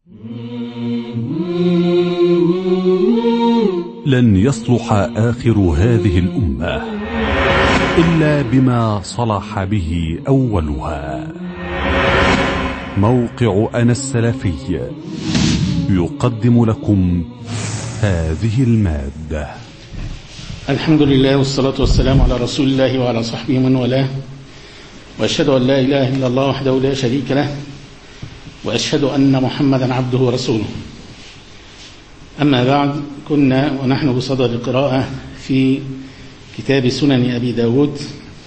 لن يصلح آخر هذه الأمة إلا بما صلح به أولها. موقع أنا السلفي يقدم لكم هذه المادة. الحمد لله والصلاة والسلام على رسول الله وعلى صحبه من والاه، وأشهد أن لا إله إلا الله وحده لا شريك له، وأشهد أن محمدا عبده ورسوله. أما بعد، كنا ونحن بصدد القراءة في كتاب سنن أبي داود.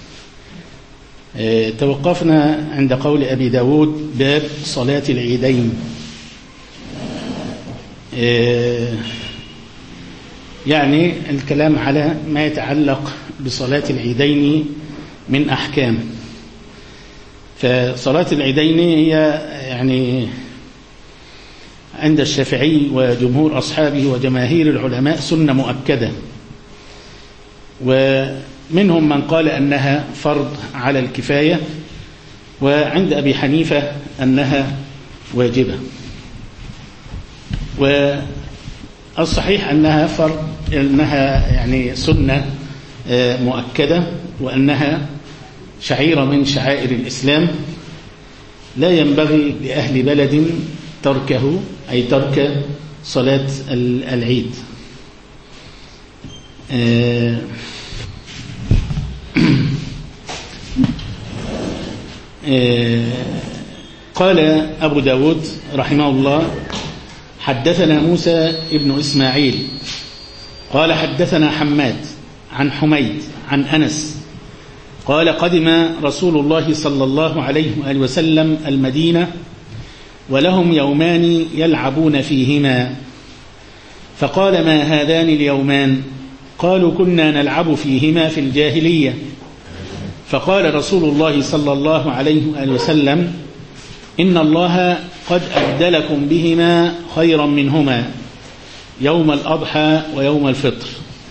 توقفنا عند قول أبي داود: باب صلاة العيدين. يعني الكلام على ما يتعلق بصلاة العيدين من أحكام. فصلاة العيدين هي يعني عند الشافعي وجمهور أصحابه وجماهير العلماء سنة مؤكدة، ومنهم من قال أنها فرض على الكفاية، وعند أبي حنيفة أنها واجبة. والصحيح أنها فرض، أنها يعني سنة مؤكدة، وأنها شعيرة من شعائر الإسلام، لا ينبغي لأهل بلد تركه، أي ترك صلاة العيد. قال أبو داود رحمه الله: حدثنا موسى ابن إسماعيل قال حدثنا حماد عن حميد عن أنس قال: قدم رسول الله صلى الله عليه وآله وسلم المدينة ولهم يومان يلعبون فيهما، فقال: ما هذان اليومان؟ قالوا: كنا نلعب فيهما في الجاهلية. فقال رسول الله صلى الله عليه وآله وسلم: إن الله قد أبدلكم بهما خيرا منهما، يوم الأضحى ويوم الفطر.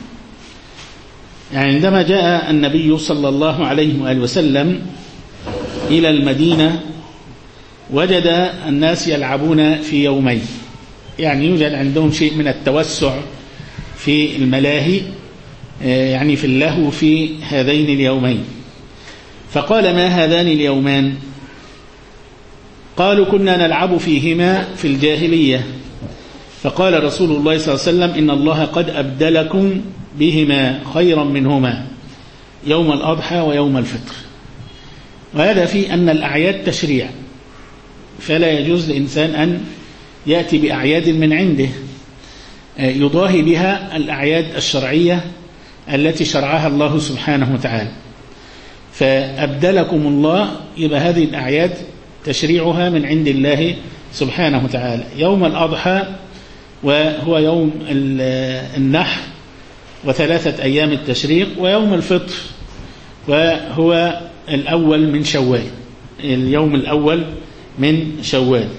يعني عندما جاء النبي صلى الله عليه وآله وسلم إلى المدينة وجد الناس يلعبون في يومين، يعني يوجد عندهم شيء من التوسع في الملاهي، يعني في اللهو في هذين اليومين. فقال: ما هذان اليومان؟ قالوا: كنا نلعب فيهما في الجاهلية. فقال رسول الله صلى الله عليه وسلم: إن الله قد أبدلكم بهما خيرا منهما، يوم الأضحى ويوم الفطر. وهذا في أن الأعياد تشريع، فلا يجوز لإنسان أن يأتي بأعياد من عنده يضاهي بها الأعياد الشرعية التي شرعها الله سبحانه وتعالى. فأبدلكم الله، يبقى هذه الأعياد تشريعها من عند الله سبحانه وتعالى. يوم الأضحى وهو يوم النحر وثلاثة أيام التشريق، ويوم الفطر وهو الأول من شوال، اليوم الأول من شوال.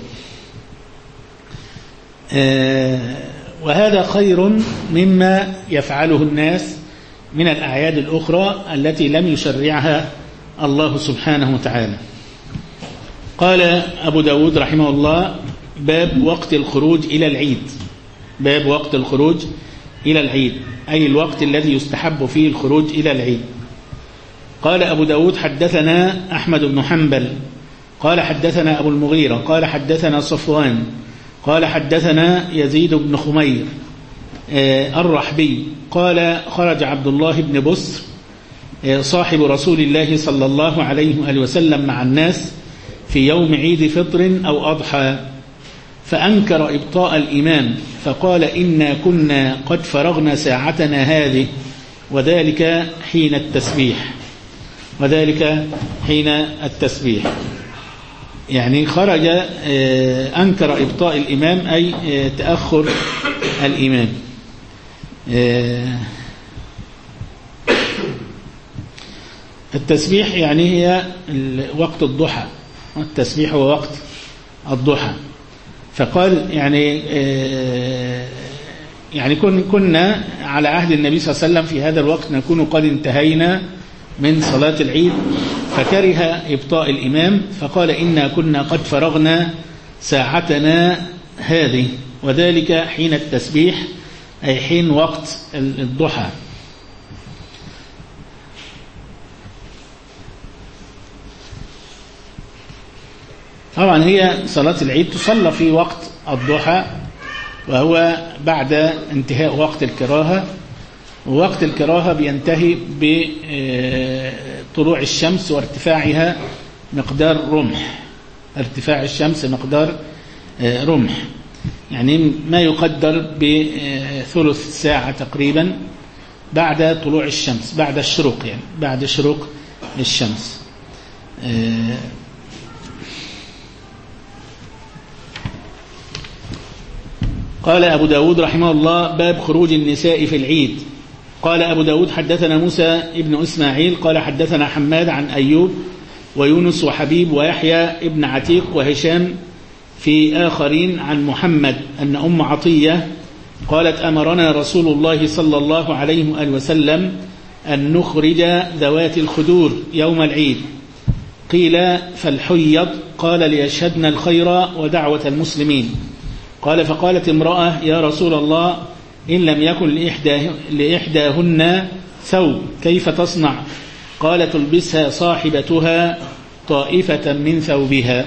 وهذا خير مما يفعله الناس من الأعياد الأخرى التي لم يشرعها الله سبحانه وتعالى. قال أبو داود رحمه الله: باب وقت الخروج إلى العيد. باب وقت الخروج إلى العيد، أي الوقت الذي يستحب فيه الخروج إلى العيد. قال أبو داود: حدثنا أحمد بن حنبل قال حدثنا أبو المغيرة قال حدثنا صفوان قال حدثنا يزيد بن خمير الرحبي قال: خرج عبد الله بن بسر صاحب رسول الله صلى الله عليه وآله وسلم مع الناس في يوم عيد فطر أو أضحى، فأنكر إبطاء الإمام، فقال: إنا كنا قد فرغنا ساعتنا هذه، وذلك حين التسبيح. وذلك حين التسبيح، يعني خرج أنكر إبطاء الإمام، أي تأخر الإمام. التسبيح يعني هي وقت الضحى، التسبيح هو وقت الضحى. فقال يعني كنا على عهد النبي صلى الله عليه وسلم في هذا الوقت نكون قد انتهينا من صلاة العيد، فكره إبطاء الإمام، فقال: إنا كنا قد فرغنا ساعتنا هذه، وذلك حين التسبيح أي حين وقت الضحى. طبعا هي صلاة العيد تصلى في وقت الضحى، وهو بعد انتهاء وقت الكراهة، ووقت الكراهة بينتهي بطلوع الشمس وارتفاعها مقدار رمح، ارتفاع الشمس مقدار رمح، يعني ما يقدر بثلث ساعة تقريبا بعد طلوع الشمس، بعد الشروق، يعني بعد شروق الشمس. قال أبو داود رحمه الله: باب خروج النساء في العيد. قال أبو داود: حدثنا موسى ابن إسماعيل قال حدثنا حماد عن أيوب ويونس وحبيب ويحيى ابن عتيق وهشام في آخرين عن محمد أن أم عطية قالت: أمرنا رسول الله صلى الله عليه وآله وسلم أن نخرج ذوات الخدور يوم العيد. قيل: فالحيض؟ قال: ليشهدن الخير ودعوة المسلمين. قال: فقالت امرأة: يا رسول الله، إن لم يكن لإحداهن ثوب كيف تصنع؟ قال: تلبسها صاحبتها طائفة من ثوبها.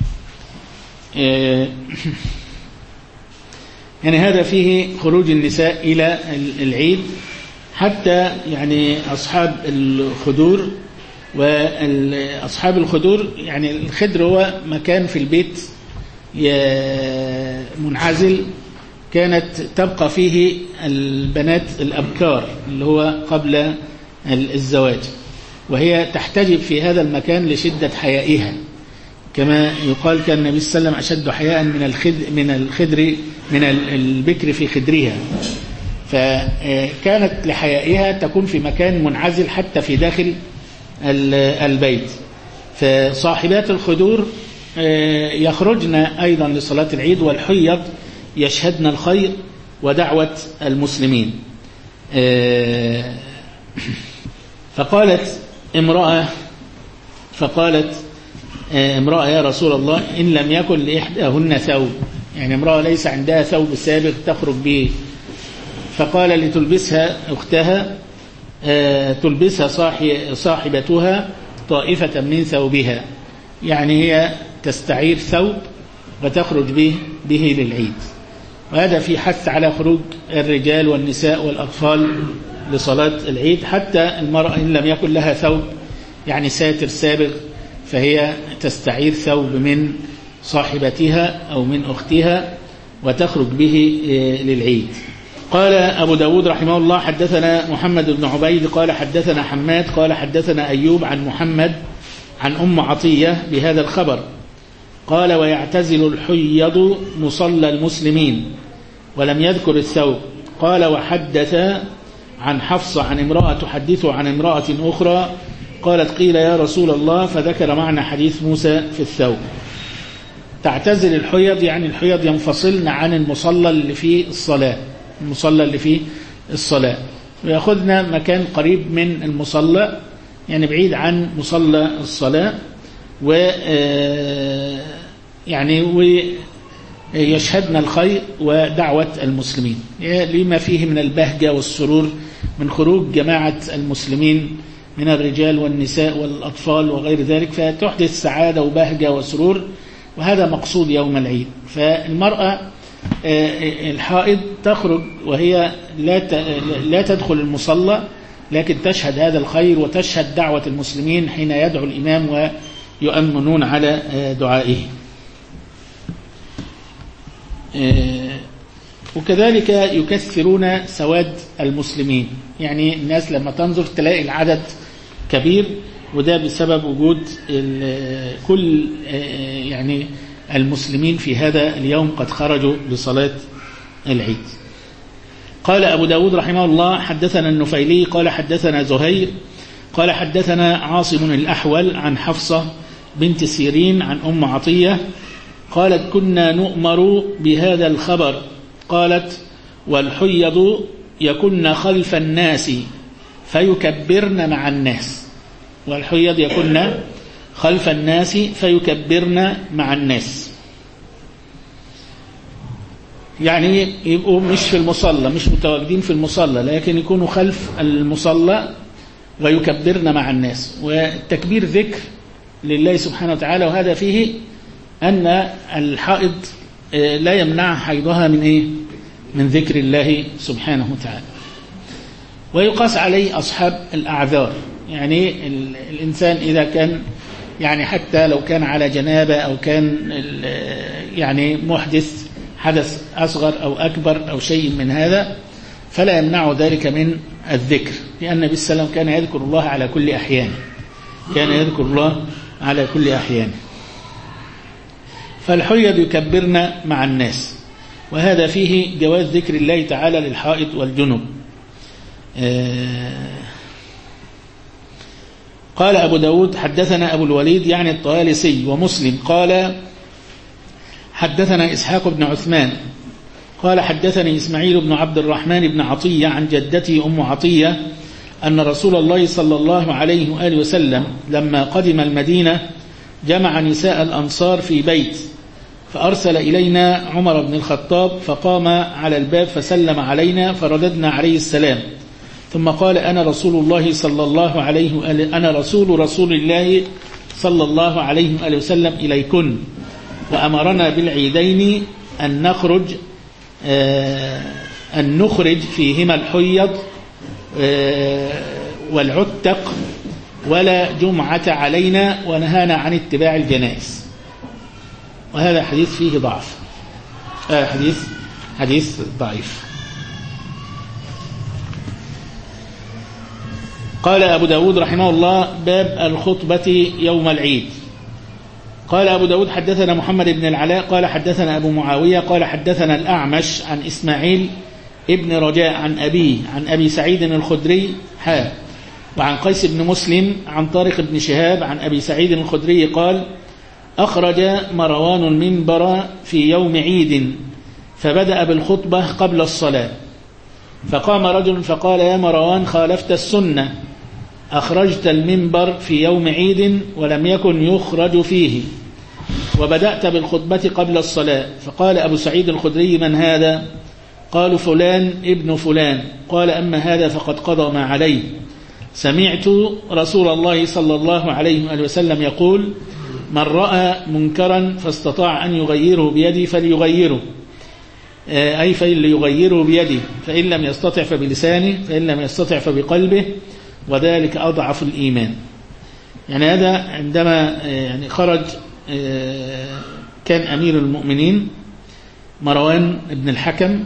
يعني هذا فيه خروج النساء إلى العيد، حتى يعني أصحاب الخدور، وأصحاب الخدور يعني الخدر هو مكان في البيت منعزل كانت تبقى فيه البنات الأبكار اللي هو قبل الزواج، وهي تحتجب في هذا المكان لشدة حيائها، كما يقال كان النبي صلى الله عليه وسلم أشد حياء من البكر في خدرها، فكانت لحيائها تكون في مكان منعزل حتى في داخل البيت. فصاحبات الخدور يخرجن أيضا لصلاة العيد، والحيض يشهدن الخير ودعوة المسلمين. فقالت امرأة: يا رسول الله، إن لم يكن لإحداهن ثوب، يعني امرأة ليس عندها ثوب سابق تخرج به. فقال: لتلبسها أختها، تلبسها صاحبتها طائفة من ثوبها، يعني هي تستعير ثوب وتخرج به للعيد. وهذا في حث على خروج الرجال والنساء والأطفال لصلاة العيد، حتى المرأة إن لم يكن لها ثوب يعني ساتر سابغ فهي تستعير ثوب من صاحبتها أو من أختها وتخرج به للعيد. قال أبو داود رحمه الله: حدثنا محمد بن عبيد قال حدثنا حماد قال حدثنا أيوب عن محمد عن أم عطية بهذا الخبر. قال: ويعتزل الحيض مصلى المسلمين، ولم يذكر الثوب. قال: وحدث عن حفصة عن امرأة تحدث عن امرأة أخرى قالت: قيل يا رسول الله، فذكر معنى حديث موسى في الثوب. تعتزل الحيض يعني الحيض ينفصلن عن المصلى اللي فيه الصلاة، ويأخذنا مكان قريب من المصلى، يعني بعيد عن مصلى الصلاة، يعني ويشهدن الخير ودعوة المسلمين، لما فيه من البهجة والسرور من خروج جماعة المسلمين من الرجال والنساء والأطفال وغير ذلك، فتحدث سعادة وبهجة وسرور، وهذا مقصود يوم العيد. فالمرأة الحائض تخرج وهي لا تدخل المصلى، لكن تشهد هذا الخير وتشهد دعوة المسلمين حين يدعو الإمام ويؤمنون على دعائه. وكذلك يكثرون سواد المسلمين، يعني الناس لما تنظر تلاقي العدد كبير، وده بسبب وجود كل يعني المسلمين في هذا اليوم قد خرجوا لصلاة العيد. قال أبو داود رحمه الله: حدثنا النفيلي قال حدثنا زهير قال حدثنا عاصم الأحول عن حفصة بنت سيرين عن أم عطية قالت: كنا نؤمر بهذا الخبر. قالت: والحيض يكن خلف الناس فيكبرن مع الناس. والحيض يكن خلف الناس فيكبرن مع الناس. يعني يبقوا مش في المصلى، مش متواجدين في المصلى، لكن يكونوا خلف المصلى ويكبرن مع الناس. والتكبير ذكر لله سبحانه وتعالى، وهذا فيه أن الحائض لا يمنع حيضها من ذكر الله سبحانه وتعالى. ويقاس عليه أصحاب الأعذار، يعني الإنسان إذا كان يعني حتى لو كان على جنابة أو كان يعني محدث حدث أصغر أو أكبر أو شيء من هذا، فلا يمنع ذلك من الذكر، لأن النبي صلى الله عليه وسلم كان يذكر الله على كل أحيانه، كان يذكر الله على كل أحيانه. فالحيض يكبرن مع الناس، وهذا فيه جواز ذكر الله تعالى للحائض والجنب. قال أبو داود حدثنا أبو الوليد يعني الطيالسي ومسلم قال حدثنا إسحاق بن عثمان قال حدثني إسماعيل بن عبد الرحمن بن عطية عن جدتي أم عطية أن رسول الله صلى الله عليه وآله وسلم لما قدم المدينة جمع نساء الأنصار في بيت، فأرسل إلينا عمر بن الخطاب فقام على الباب فسلم علينا فرددنا عليه السلام، ثم قال أنا رسول الله صلى الله عليه وآله أنا رسول الله صلى الله عليه وآله وسلم إليكن، وأمرنا بالعيدين أن نخرج فيهما الحيض والعتق ولا جمعة علينا، ونهانا عن اتباع الجنائز. وهذا حديث فيه ضعف، حديث ضعيف. قال أبو داود رحمه الله باب الخطبة يوم العيد. قال أبو داود حدثنا محمد بن العلاء قال حدثنا أبو معاوية قال حدثنا الأعمش عن إسماعيل ابن رجاء عن أبيه عن أبي سعيد الخدري وعن قيس بن مسلم عن طارق بن شهاب عن أبي سعيد الخدري قال أخرج مروان المنبر في يوم عيد فبدأ بالخطبة قبل الصلاة، فقام رجل فقال يا مروان خالفت السنة، أخرجت المنبر في يوم عيد ولم يكن يخرج فيه، وبدأت بالخطبة قبل الصلاة. فقال أبو سعيد الخدري من هذا؟ قالوا فلان ابن فلان. قال أما هذا فقد قضى ما عليه، سمعت رسول الله صلى الله عليه وآله وسلم يقول من رأى منكرا فاستطاع أن يغيره بيده فليغيره، أي فليغيره بيده، فإن لم يستطع فبلسانه، فإن لم يستطع فبقلبه، وذلك أضعف الإيمان. يعني هذا عندما يعني خرج كان أمير المؤمنين مروان بن الحكم،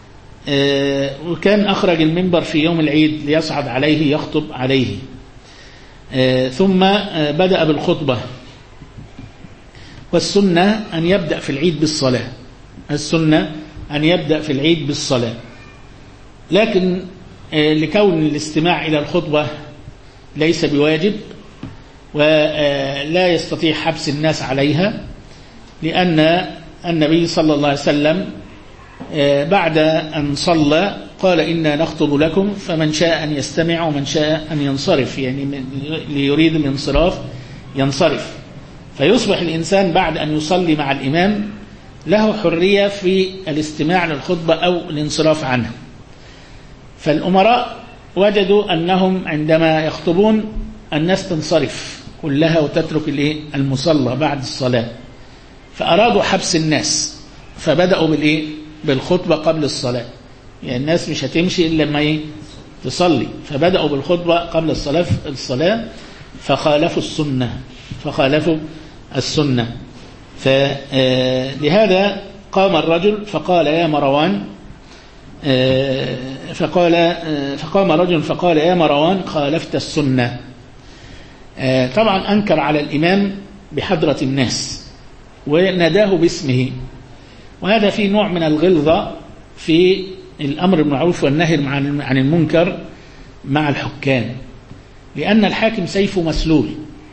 وكان أخرج المنبر في يوم العيد ليصعد عليه يخطب عليه، ثم بدأ بالخطبة. والسنة أن يبدأ في العيد بالصلاة، السنة أن يبدأ في العيد بالصلاة، لكن لكون الاستماع إلى الخطبة ليس بواجب ولا يستطيع حبس الناس عليها، لأن النبي صلى الله عليه وسلم بعد أن صلى قال إنا نخطب لكم فمن شاء أن يستمع ومن شاء أن ينصرف، يعني ليريد الانصراف ينصرف. فيصبح الإنسان بعد أن يصلي مع الإمام له حرية في الاستماع للخطبة أو الانصراف عنها. فالأمراء وجدوا أنهم عندما يخطبون الناس تنصرف كلها وتترك المصلى بعد الصلاة، فأرادوا حبس الناس فبدأوا بالخطبة قبل الصلاة، يعني الناس مش هتمشي إلا لما تصلي، فبدأوا بالخطبة قبل الصلاة فخالفوا السنة. فلهذا قام الرجل فقال يا مروان، فقام رجل فقال يا مروان خالفت السنة. طبعا أنكر على الإمام بحضرة الناس وناداه باسمه، وهذا فيه نوع من الغلظة في الأمر بالمعروف والنهي عن المنكر مع الحكام، لأن الحاكم سيفه مسلول،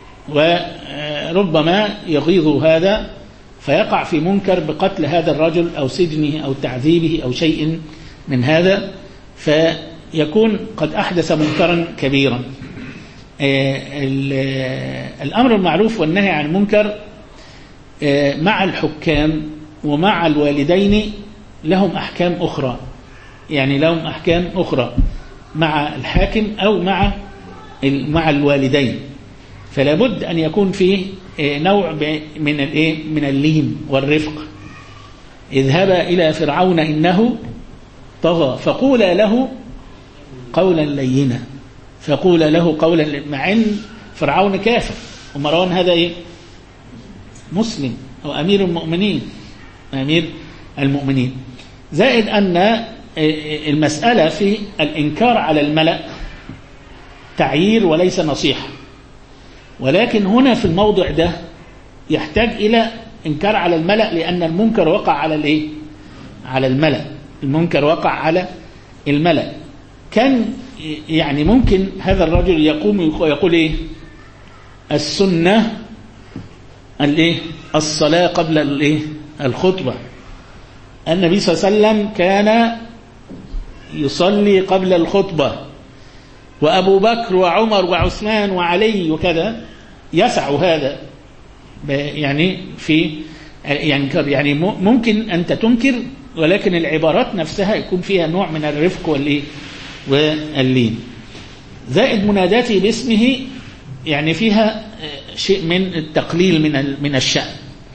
وربما يغيظ هذا فيقع في منكر بقتل هذا الرجل أو سجنه أو تعذيبه أو شيء من هذا، فيكون قد أحدث منكرا كبيرا. الأمر بالمعروف والنهي عن المنكر مع الحكام ومع الوالدين لهم أحكام أخرى، يعني لهم أحكام أخرى مع الحاكم أو مع الوالدين، فلا بد أن يكون فيه نوع من اللين والرفق. اذهبا إلى فرعون إنه طغى فقولا له قولا لينا، فقولا له قولا، مع أن فرعون كافر ومروان هذا مسلم أو أمير المؤمنين. زائد أن المسألة في الإنكار على الملأ تعيير وليس نصيحة، ولكن هنا في الموضع ده يحتاج إلى إنكار على الملأ، لأن المنكر وقع على الملأ، المنكر وقع على الملأ. كان يعني ممكن هذا الرجل يقوم ويقول السنة الصلاة قبل الخطبة. النبي صلى الله عليه وسلم كان يصلي قبل الخطبة، وأبو بكر وعمر وعثمان وعلي وكذا يسع هذا، يعني يعني ممكن أنت تنكر، ولكن العبارات نفسها يكون فيها نوع من الرفق واللين. زائد مناداته باسمه يعني فيها شيء من التقليل من الشأن.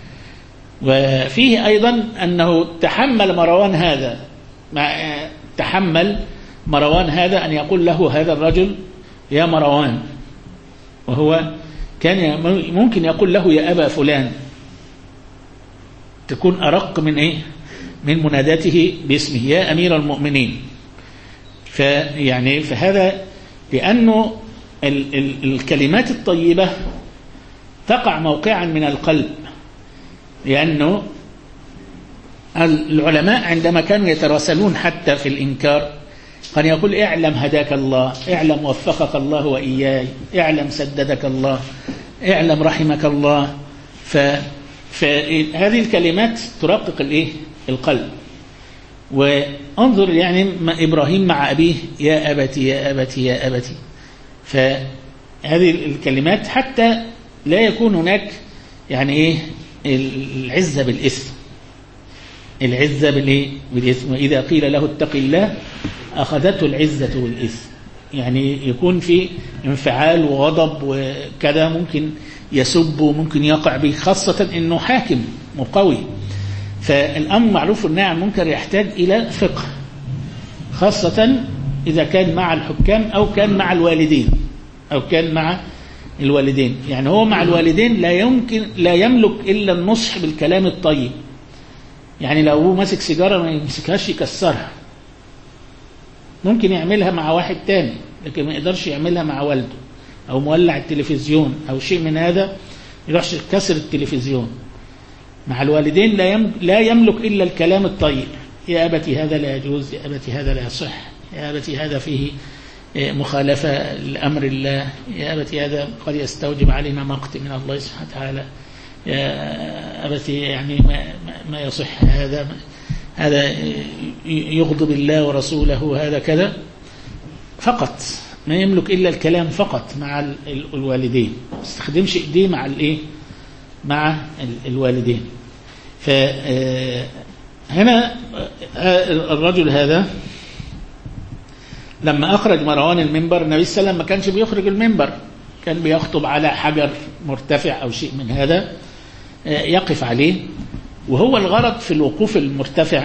وفيه أيضا أنه تحمل مروان هذا أن يقول له هذا الرجل يا مروان، وهو كان ممكن يقول له يا أبا فلان، تكون أرق من مناداته باسمه يا أمير المؤمنين. فهذا لأنه الكلمات الطيبة تقع موقعا من القلب، لأنه العلماء عندما كانوا يتراسلون حتى في الإنكار كان يقول اعلم هداك الله، اعلم وفقك الله وإياي، اعلم سددك الله، اعلم رحمك الله. فهذه الكلمات ترقق القلب. وانظر يعني إبراهيم مع أبيه يا أبتي يا أبتي يا أبتي، فهذه الكلمات حتى لا يكون هناك يعني العزة بالإثم، العزة بالإثم. وإذا قيل له اتق الله أخذته العزة والإثم، يعني يكون في انفعال وغضب وكذا، ممكن يسب وممكن يقع به، خاصة إنه حاكم مقوي. فالأمر معروف والنهي عن المنكر يحتاج إلى فقه، خاصة إذا كان مع الحكام أو كان مع الوالدين. يعني هو مع الوالدين لا يملك إلا النصح بالكلام الطيب. يعني لو هو ماسك سيجارة ما يمسكهاش يكسرها، ممكن يعملها مع واحد تاني، لكن ما يقدرش يعملها مع والده، أو مولع التلفزيون أو شيء من هذا يروحش كسر التلفزيون. مع الوالدين لا يملك إلا الكلام الطيب، يا أبتي هذا لا يجوز، يا أبتي هذا لا يصح، يا أبتي هذا فيه مخالفة لأمر الله، يا أبتي هذا قد يستوجب علينا مقت من الله سبحانه وتعالى، يا أبتي يعني ما يصح، هذا يغضب الله ورسوله، هذا كذا. فقط ما يملك إلا الكلام فقط مع الوالدين، ما استخدمش إيديه مع الوالدين. فهنا الرجل هذا لما أخرج مروان المنبر، النبي صلى الله عليه وسلم ما كانش بيخرج المنبر، كان بيخطب على حجر مرتفع أو شيء من هذا يقف عليه. وهو الغرض في الوقوف المرتفع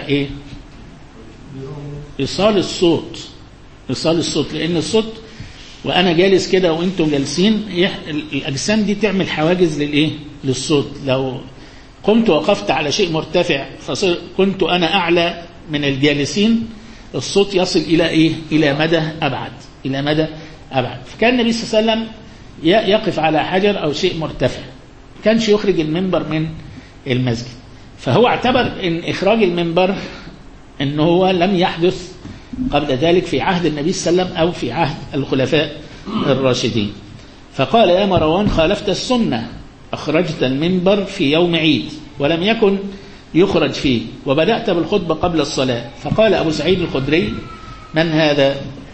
إيصال الصوت، لأن الصوت وأنا جالس كده وأنتم جالسين الأجسام دي تعمل حواجز للصوت. لو قمت وقفت على شيء مرتفع فكنت أنا أعلى من الجالسين، الصوت يصل إلى مدى أبعد. فكان النبي صلى الله عليه وسلم يقف على حجر أو شيء مرتفع، كانش يخرج المنبر من المسجد. فهو اعتبر إن إخراج المنبر إنه هو لم يحدث قبل ذلك في عهد النبي صلى الله عليه وسلم أو في عهد الخلفاء الراشدين. فقال يا مروان خالفت السنة، أخرجت المنبر في يوم عيد ولم يكن يخرج فيه، وبدأت بالخطبة قبل الصلاة. فقال أبو سعيد الخدري من هذا؟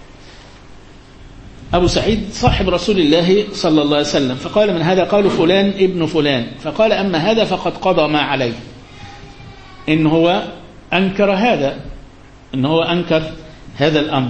أبو سعيد صاحب رسول الله صلى الله عليه وسلم. فقال من هذا؟ قالوا فلان ابن فلان. فقال أما هذا فقد قضى ما عليه، إن هو أنكر هذا، إن هو أنكر هذا الأمر.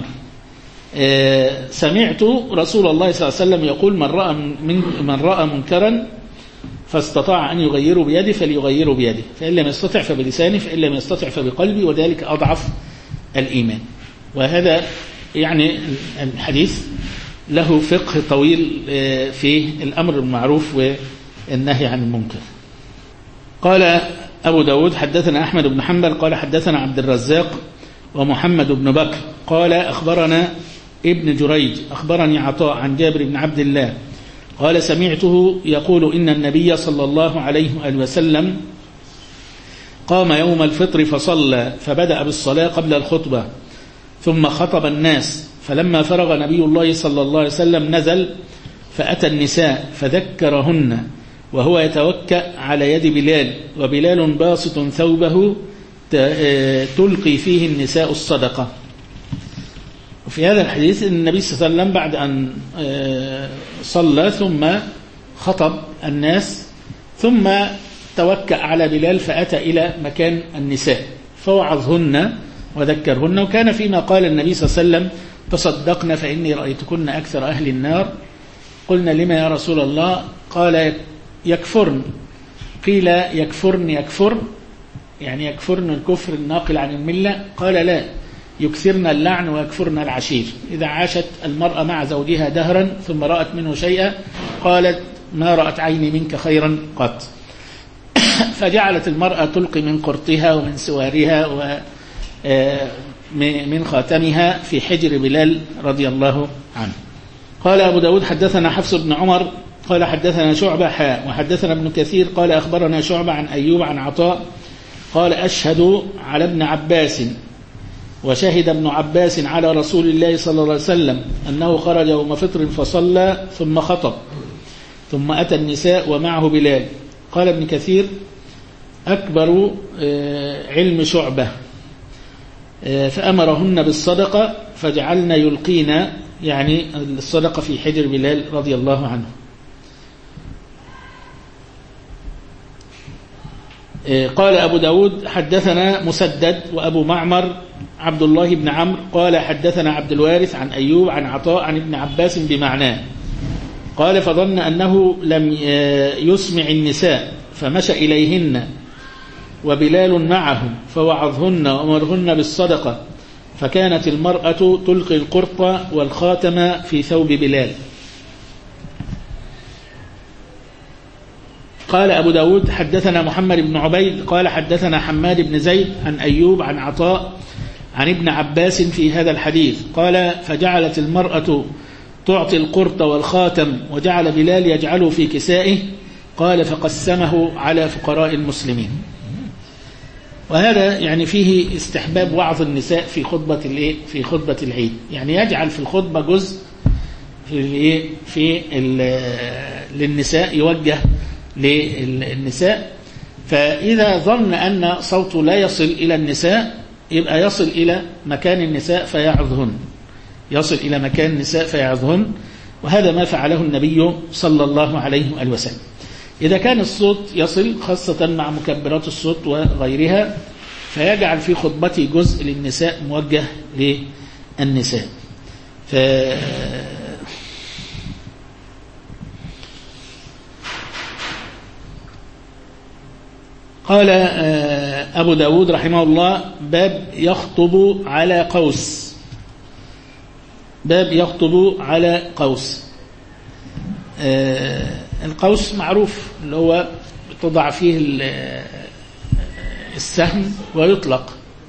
سمعت رسول الله صلى الله عليه وسلم يقول من رأى منكرا فاستطاع أن يغيره بيده فليغيره بيده، فإن لم يستطع فبلسانه، فإن لم يستطع فبقلبه، وذلك أضعف الإيمان. وهذا يعني الحديث له فقه طويل في الأمر بالمعروف والنهي عن المنكر. قال أبو داود حدثنا أحمد بن حنبل قال حدثنا عبد الرزاق ومحمد بن بكر قال أخبرنا ابن جريج أخبرني عطاء عن جابر بن عبد الله قال سمعته يقول إن النبي صلى الله عليه وسلم قام يوم الفطر فصلى، فبدأ بالصلاة قبل الخطبة ثم خطب الناس، فلما فرغ نبي الله صلى الله عليه وسلم نزل فأتى النساء فذكرهن وهو يتوكأ على يد بلال، وبلال باسط ثوبه تلقي فيه النساء الصدقة. وفي هذا الحديث النبي صلى الله عليه وسلم بعد أن صلى ثم خطب الناس ثم توكأ على بلال فأتى إلى مكان النساء فوعظهن وذكرهن. وكان فيما قال النبي صلى الله عليه وسلم تصدقن فإني رأيتكن أكثر أهل النار. قلنا لما يا رسول الله؟ قال يكفرن. قيل يكفرن يعني يكفرن الكفر الناقل عن الملة؟ قال لا، يكثرن اللعن ويكفرن العشير. إذا عاشت المرأة مع زوجها دهرا ثم رأت منه شيئا قالت ما رأت عيني منك خيرا قط. فجعلت المرأة تلقي من قرطها ومن سوارها ومن خاتمها في حجر بلال رضي الله عنه. قال أبو داود حدثنا حفص بن عمر قال حدثنا شعبة وحدثنا ابن كثير قال أخبرنا شعبة عن أيوب عن عطاء قال أشهد على ابن عباس وشهد ابن عباس على رسول الله صلى الله عليه وسلم أنه خرج يوم فطر فصلى ثم خطب ثم أتى النساء ومعه بلال. قال ابن كثير أكبر علم شعبة فأمرهن بالصدقة فجعلن يلقين يعني الصدقة في حجر بلال رضي الله عنه. قال أبو داود حدثنا مسدد وأبو معمر عبد الله بن عمرو قال حدثنا عبد الوارث عن أيوب عن عطاء عن ابن عباس بمعناه. قال فظن أنه لم يسمع النساء فمشى إليهن وبلال معهم فوعظهن وأمرهن بالصدقة، فكانت المرأة تلقي القرط والخاتم في ثوب بلال. قال أبو داود حدثنا محمد بن عبيد قال حدثنا حماد بن زيد عن أيوب عن عطاء عن ابن عباس في هذا الحديث. قال فجعلت المرأة تعطي القرط والخاتم وجعل بلال يجعله في كسائه. قال فقسمه على فقراء المسلمين. وهذا يعني فيه استحباب وعظ النساء في خطبة العيد، يعني يجعل في الخطبة جزء في للنساء يوجه للنساء، فإذا ظن أن صوته لا يصل إلى النساء يبقى يصل إلى مكان النساء فيعظهن، وهذا ما فعله النبي صلى الله عليه وسلم. إذا كان الصوت يصل خاصة مع مكبرات الصوت وغيرها فيجعل في خطبته جزء للنساء موجه للنساء. قال أبو داود رحمه الله باب يخطب على قوس. القوس معروف اللي هو تضع فيه السهم ويطلق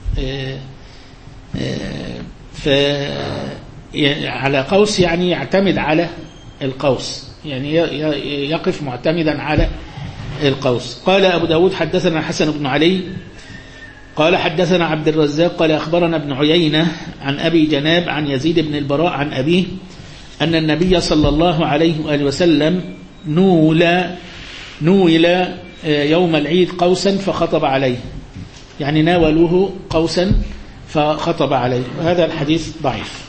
على قوس، يعني يعتمد على القوس، يعني يقف معتمدا على القوس. قال أبو داود حدثنا حسن بن علي قال حدثنا عبد الرزاق قال أخبرنا ابن عيينة عن أبي جناب عن يزيد بن البراء عن أبيه أن النبي صلى الله عليه وآله وسلم نول يوم العيد قوسا فخطب عليه، يعني ناولوه قوسا فخطب عليه، وهذا الحديث ضعيف.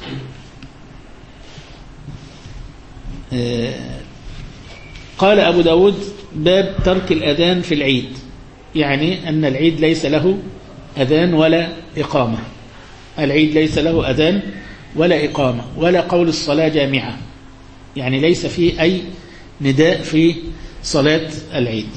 قال أبو داود باب ترك الأذان في العيد، يعني أن العيد ليس له أذان ولا إقامة. العيد ليس له أذان ولا إقامة ولا قول الصلاة جامعة، يعني ليس فيه أي نداء في صلاة العيد.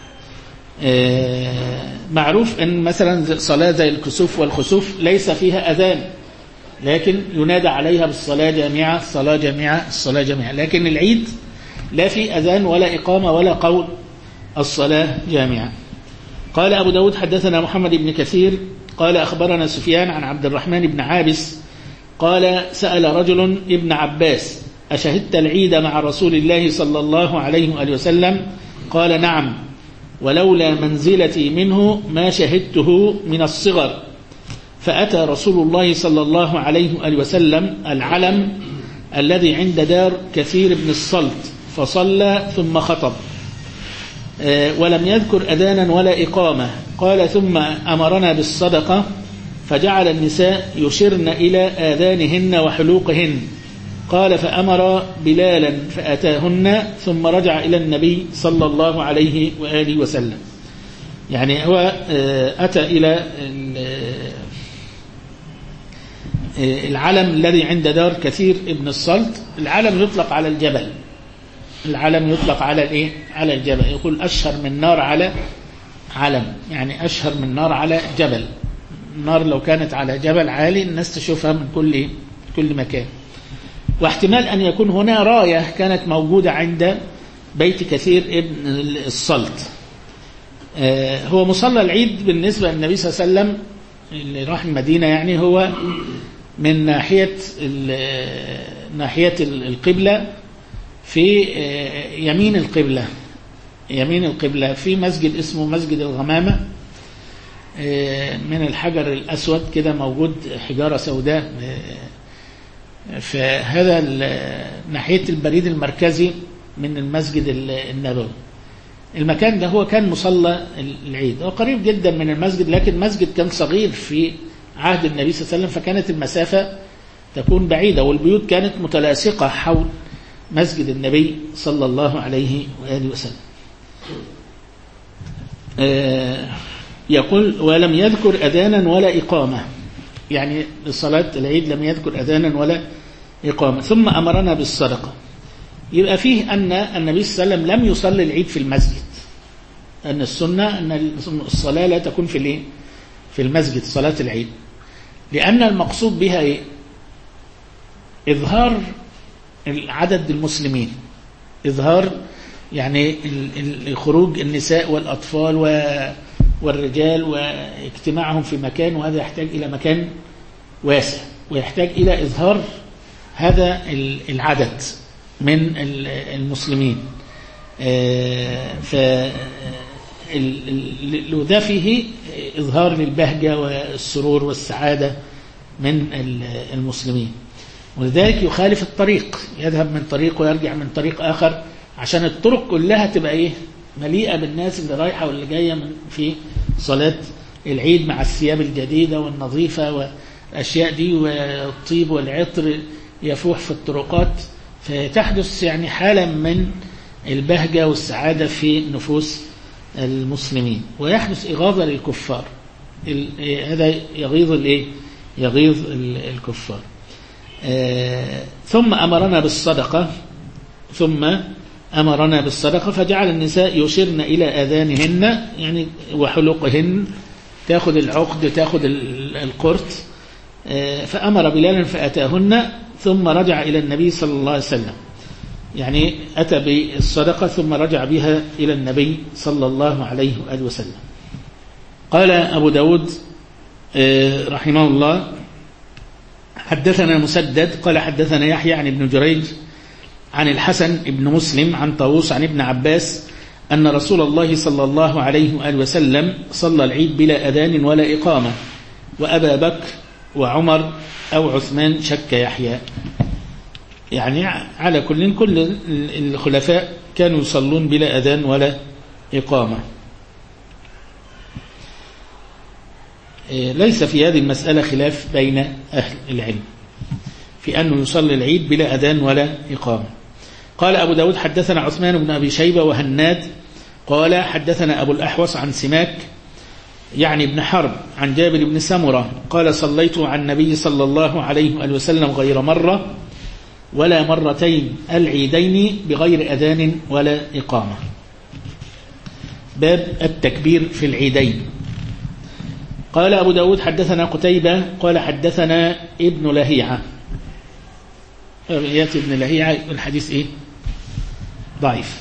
معروف أن مثلا صلاة زي الكسوف والخسوف ليس فيها أذان، لكن ينادى عليها بالصلاة جامعة، الصلاة جامعة، الصلاة جامعة. لكن العيد لا في أذان ولا إقامة ولا قول الصلاة جامعة. قال أبو داود حدثنا محمد بن كثير قال أخبرنا سفيان عن عبد الرحمن بن عابس قال سأل رجل ابن عباس أشهدت العيد مع رسول الله صلى الله عليه وآله وسلم؟ قال نعم، ولولا منزلتي منه ما شهدته من الصغر. فأتى رسول الله صلى الله عليه وآله وسلم العلم الذي عند دار كثير بن الصلت فصلى ثم خطب، ولم يذكر أذانا ولا إقامة. قال ثم أمرنا بالصدقة فجعل النساء يشرن إلى آذانهن وحلوقهن. قال فأمر بلالا فأتاهن ثم رجع إلى النبي صلى الله عليه وآله وسلم. يعني هو أتى إلى العلم الذي عند دار كثير ابن الصلت. العلم يطلق على الجبل، العلم يطلق على الايه؟ على الجبل. يقول أشهر من نار على علم، يعني أشهر من نار على جبل. النار لو كانت على جبل عالي الناس تشوفها من كل مكان. واحتمال أن يكون هنا راية كانت موجودة عند بيت كثير ابن الصلت. هو مصلى العيد بالنسبة للنبي صلى الله عليه وسلم اللي راح المدينة، يعني هو من ناحية القبلة، في يمين القبلة في مسجد اسمه مسجد الغمامة، من الحجر الأسود كده، موجود حجارة سوداء فهذا ناحية البريد المركزي من المسجد النبوي. المكان ده هو كان مصلى العيد، هو قريب جدا من المسجد، لكن المسجد كان صغير في عهد النبي صلى الله عليه وسلم، فكانت المسافة تكون بعيدة، والبيوت كانت متلاصقة حول مسجد النبي صلى الله عليه وآله وسلم. يقول ولم يذكر أذانا ولا إقامة، يعني لصلاة العيد لم يذكر أذانا ولا إقامة. ثم أمرنا بالصدقة. يبقى فيه أن النبي صلى الله عليه وسلم لم يصلي العيد في المسجد، أن السنة أن الصلاة لا تكون في المسجد صلاة العيد، لأن المقصود بها إيه؟ إظهار عدد المسلمين، إظهار يعني خروج النساء والأطفال والرجال واجتماعهم في مكان، وهذا يحتاج إلى مكان واسع، ويحتاج إلى إظهار هذا العدد من المسلمين. وده فيه إظهار للبهجة والسرور والسعادة من المسلمين، ولذلك يخالف الطريق، يذهب من طريق ويرجع من طريق آخر، عشان الطرق كلها تبقى إيه؟ مليئة بالناس اللي رايحة واللي جاية في صلاة العيد، مع الثياب الجديدة والنظيفة والأشياء دي، والطيب والعطر يفوح في الطرقات، فتحدث يعني حالة من البهجة والسعادة في نفوس المسلمين، ويحدث إغاظة للكفار. هذا يغيظ الكفار. ثم أمرنا بالصدقة فجعل النساء يشرن إلى آذانهن، يعني وحلقهن، تأخذ العقد، تأخذ القرط. فأمر بلالا فأتاهن ثم رجع إلى النبي صلى الله عليه وسلم، يعني أتى بالصدقة ثم رجع بها إلى النبي صلى الله عليه وآله وسلم. قال أبو داود رحمه الله حدثنا مسدد قال حدثنا يحيى عن ابن جريج عن الحسن ابن مسلم عن طاووس عن ابن عباس أن رسول الله صلى الله عليه وآله وسلم صلى العيد بلا أذان ولا إقامة، وأبا بكر وعمر أو عثمان شك يحيى. يعني على كل الخلفاء كانوا يصلون بلا أذان ولا إقامة. ليس في هذه المسألة خلاف بين أهل العلم في أنه يصلي العيد بلا أذان ولا إقامة. قال أبو داود حدثنا عثمان بن أبي شيبة وهناد قال حدثنا أبو الأحوص عن سماك يعني ابن حرب عن جابر بن سمرة قال صليت عن النبي صلى الله عليه وآله وسلم غير مرة ولا مرتين العيدين بغير أذان ولا إقامة. باب التكبير في العيدين. قال أبو داود حدثنا قتيبة قال حدثنا ابن لهيعة. يأتي ابن لهيعة الحديث إيه؟ ضعيف.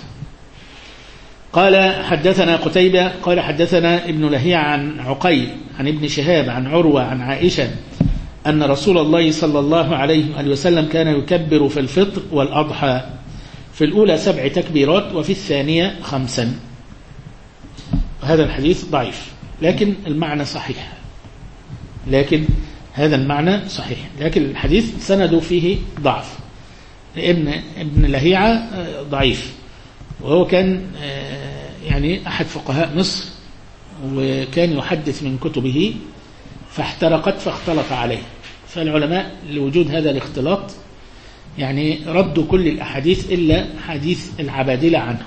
قال حدثنا قتيبة قال حدثنا ابن لهيعة عن عقيل عن ابن شهاب عن عروة عن عائشة أن رسول الله صلى الله عليه وسلم كان يكبر في الفطر والأضحى في الأولى 7 تكبيرات وفي الثانية 5. هذا الحديث ضعيف لكن المعنى صحيح. لكن الحديث سند فيه ضعف. ابن لهيعة ضعيف وهو كان يعني أحد فقهاء مصر وكان يحدث من كتبه فاحترقت فاختلط عليه، فالعلماء لوجود هذا الاختلاط يعني ردوا كل الأحاديث إلا حديث العبادلة عنه،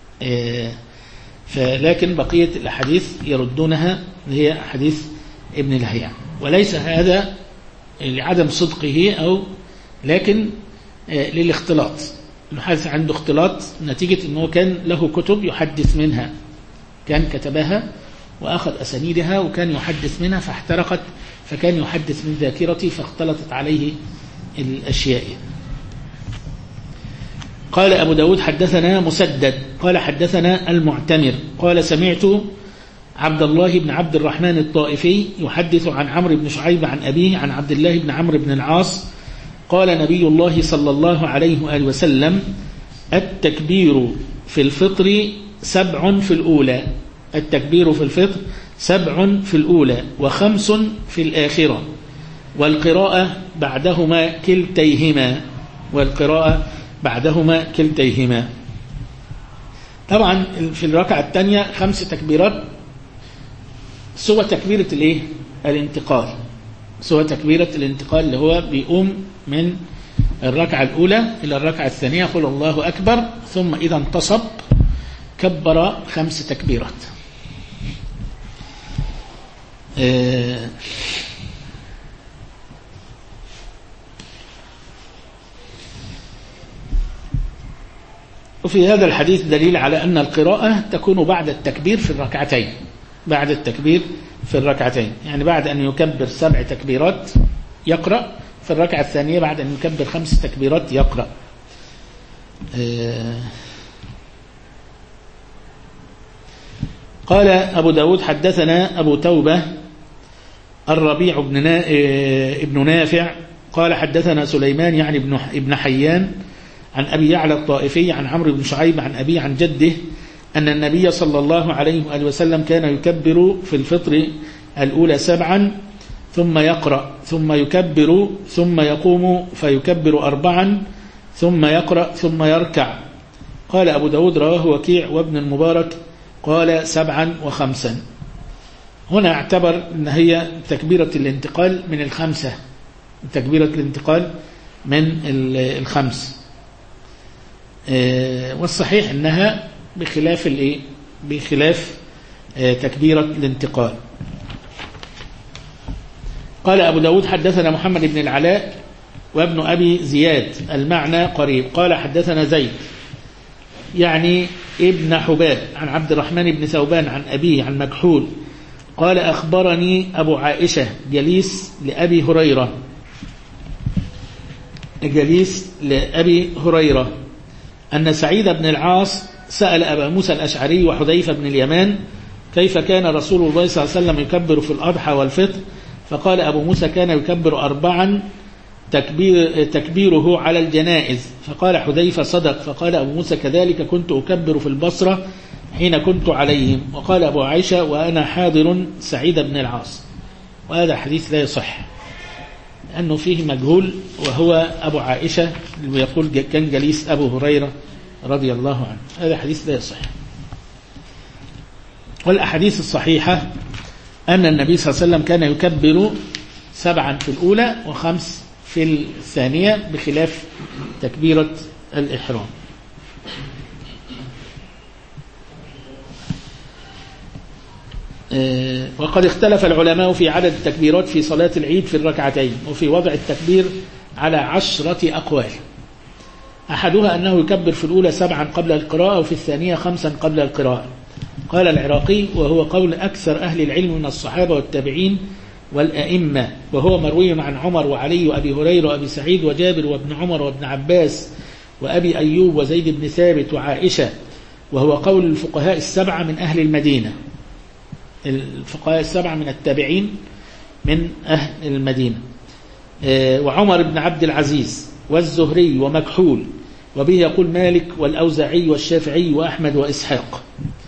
لكن بقية الأحاديث يردونها هي حديث ابن لهيعة، وليس هذا لعدم صدقه أو لكن للاختلاط. المحدث عنده اختلاط نتيجة أنه كان له كتب يحدث منها، كان كتبها وأخذ أسانيدها وكان يحدث منها فاحترقت، فكان يحدث من ذاكرتي فاختلطت عليه الأشياء. قال أبو داود حدثنا مسدد قال حدثنا المعتمر قال سمعت عبد الله بن عبد الرحمن الطائفي يحدث عن عمرو بن شعيب عن أبيه عن عبد الله بن عمرو بن العاص قال نبي الله صلى الله عليه وآله وسلم التكبير في الفطر 7 في الأولى، التكبير في الفطر 7 في الأولى و5 في الآخرة، والقراءة بعدهما كلتيهما. طبعا في الركعة الثانية 5 تكبيرات سوى تكبيرة الانتقال، سوى تكبيرة الانتقال اللي هو بيقوم من الركعة الأولى إلى الركعة الثانية يقول الله أكبر، ثم إذا انتصب كبر 5 تكبيرات. وفي هذا الحديث دليل على أن القراءة تكون بعد التكبير في الركعتين، يعني بعد أن يكبر 7 تكبيرات يقرأ، في الركعة الثانية بعد أن يكبر 5 تكبيرات يقرأ. قال أبو داود حدثنا أبو توبة الربيع ابن نافع قال حدثنا سليمان يعني ابن حيان عن أبي يعلى الطائفي عن عمرو بن شعيب عن أبي عن جده أن النبي صلى الله عليه وآله وسلم كان يكبر في الفطر الأولى 7 ثم يقرأ ثم يكبر ثم يقوم فيكبر 4 ثم يقرأ ثم يركع. قال أبو داود رواه وكيع وابن المبارك قال 7 و5. هنا اعتبر أن هي تكبيرة الانتقال من 5، تكبيرة الانتقال من 5، والصحيح أنها بخلاف تكبيرة الانتقال. قال أبو داود حدثنا محمد بن العلاء وابن أبي زياد المعنى قريب. قال حدثنا زيد يعني ابن حباب عن عبد الرحمن بن ثوبان عن أبيه عن مكحول قال أخبرني أبو عائشة جليس لأبي هريرة أن سعيد بن العاص سأل أبا موسى الأشعري وحذيفة بن اليمان كيف كان رسول الله صلى الله عليه وسلم يكبر في الأضحى والفطر، فقال أبو موسى كان يكبر 4 تكبيره على الجنائز، فقال حذيفة صدق، فقال أبو موسى كذلك كنت أكبر في البصرة حين كنت عليهم، وقال أبو عائشة وأنا حاضر سعيد بن العاص. وهذا حديث لا يصح لأنه فيه مجهول وهو أبو عائشة اللي يقول كان جليس أبو هريرة رضي الله عنه، هذا حديث لا يصح. والأحاديث الصحيحة أن النبي صلى الله عليه وسلم كان يكبر 7 في الأولى و5 في الثانية بخلاف تكبيرة الإحرام. وقد اختلف العلماء في عدد التكبيرات في صلاة العيد في الركعتين وفي وضع التكبير على 10 أقوال. أحدها أنه يكبر في الأولى 7 قبل القراءة وفي الثانية 5 قبل القراءة. قال العراقي وهو قول أكثر أهل العلم من الصحابة والتابعين والأئمة، وهو مروي عن عمر وعلي وأبي هريرة وأبي سعيد وجابر وابن عمر وابن عباس وأبي أيوب وزيد بن ثابت وعائشة، وهو قول الفقهاء السبعة من أهل المدينة. الفقهاء السبعة من التابعين من أهل المدينة، وعمر بن عبد العزيز والزهري ومكحول، وبه يقول مالك والأوزاعي والشافعي وأحمد وإسحاق.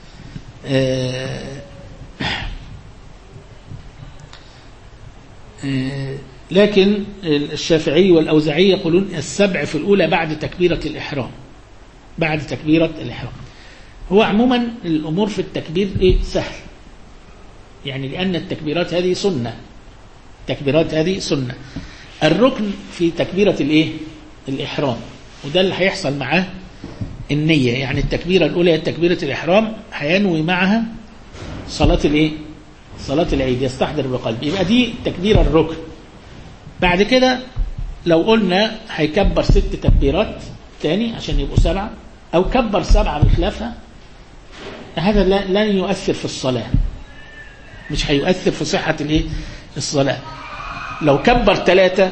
لكن الشافعي والأوزاعي يقولون السبع في الأولى بعد تكبيرة الإحرام. بعد تكبيرة الإحرام. هو عموما الأمور في التكبير سهل، يعني لأن التكبيرات هذه سنة. التكبيرات هذه سنة. الركن في تكبيرة الإحرام، وده اللي هيحصل معاه النية. يعني التكبيرة الأولى هي تكبيرة الإحرام، هينوي معها صلاة صلاة العيد، يستحضر بقلب، يبقى دي تكبيرة الركن. بعد كده لو قلنا هيكبر 6 تكبيرات تاني عشان يبقوا 7، أو كبر 7 بخلافها، هذا لن يؤثر في الصلاة، مش هيؤثر في صحة الصلاة. لو كبر 3